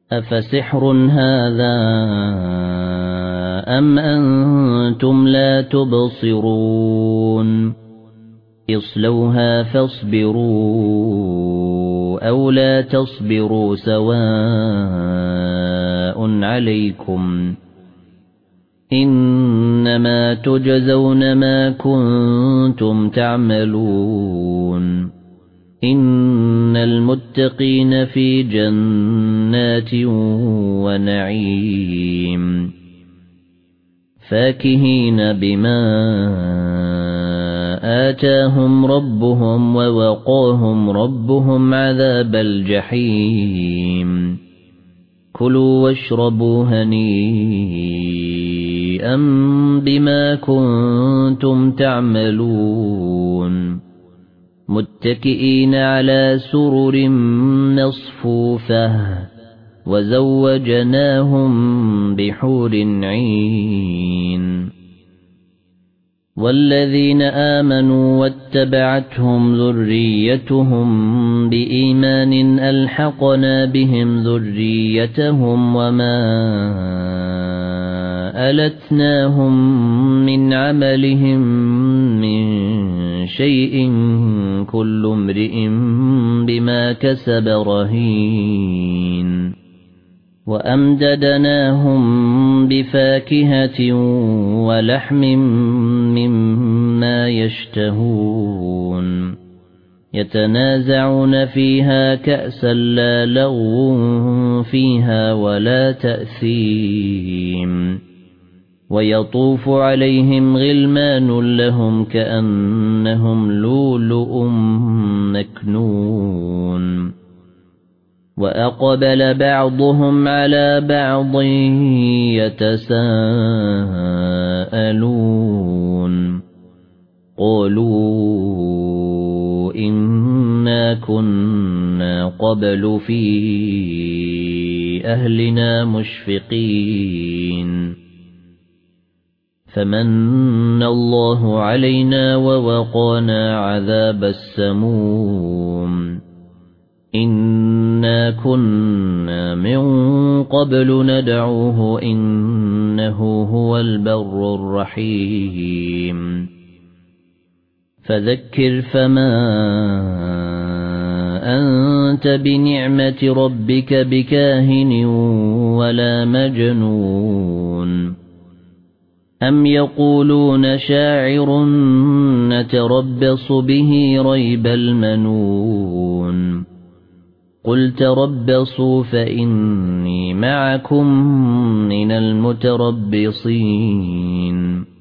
أفسحر هذا أم أنتم لا تبصرون اصلوها فاصبروا أو لا تصبروا سواء عليكم إنما تجزون ما كنتم تعملون إن المتقين في جنات ونعيم فاكهين بما آتاهم ربهم ووقاهم ربهم عذاب الجحيم كلوا واشربوا هنيئا بما كنتم تعملون متكئين على سرر مصفوفة وزوجناهم بحور عين والذين آمنوا واتبعتهم ذريتهم بإيمان ألحقنا بهم ذريتهم وما ألتناهم من عملهم من شيء كل امرئ بما كسب رهين وأمددناهم بفاكهة ولحم مما يشتهون يتنازعون فيها كأسا لا لغو فيها ولا تأثيم ويطوف عليهم غلمان لهم كأنهم لؤلؤ مكنون وأقبل بعضهم على بعض يتساءلون قالوا إنا كنا قبل في أهلنا مشفقين فمن الله علينا ووقانا عذاب السموم إنا كنا من قبل ندعوه إنه هو البر الرحيم فذكر فما أنت بنعمة ربك بكاهن ولا مجنون أم يقولون شاعر نتربص به ريب المنون قل تربصوا فإني معكم من المتربصين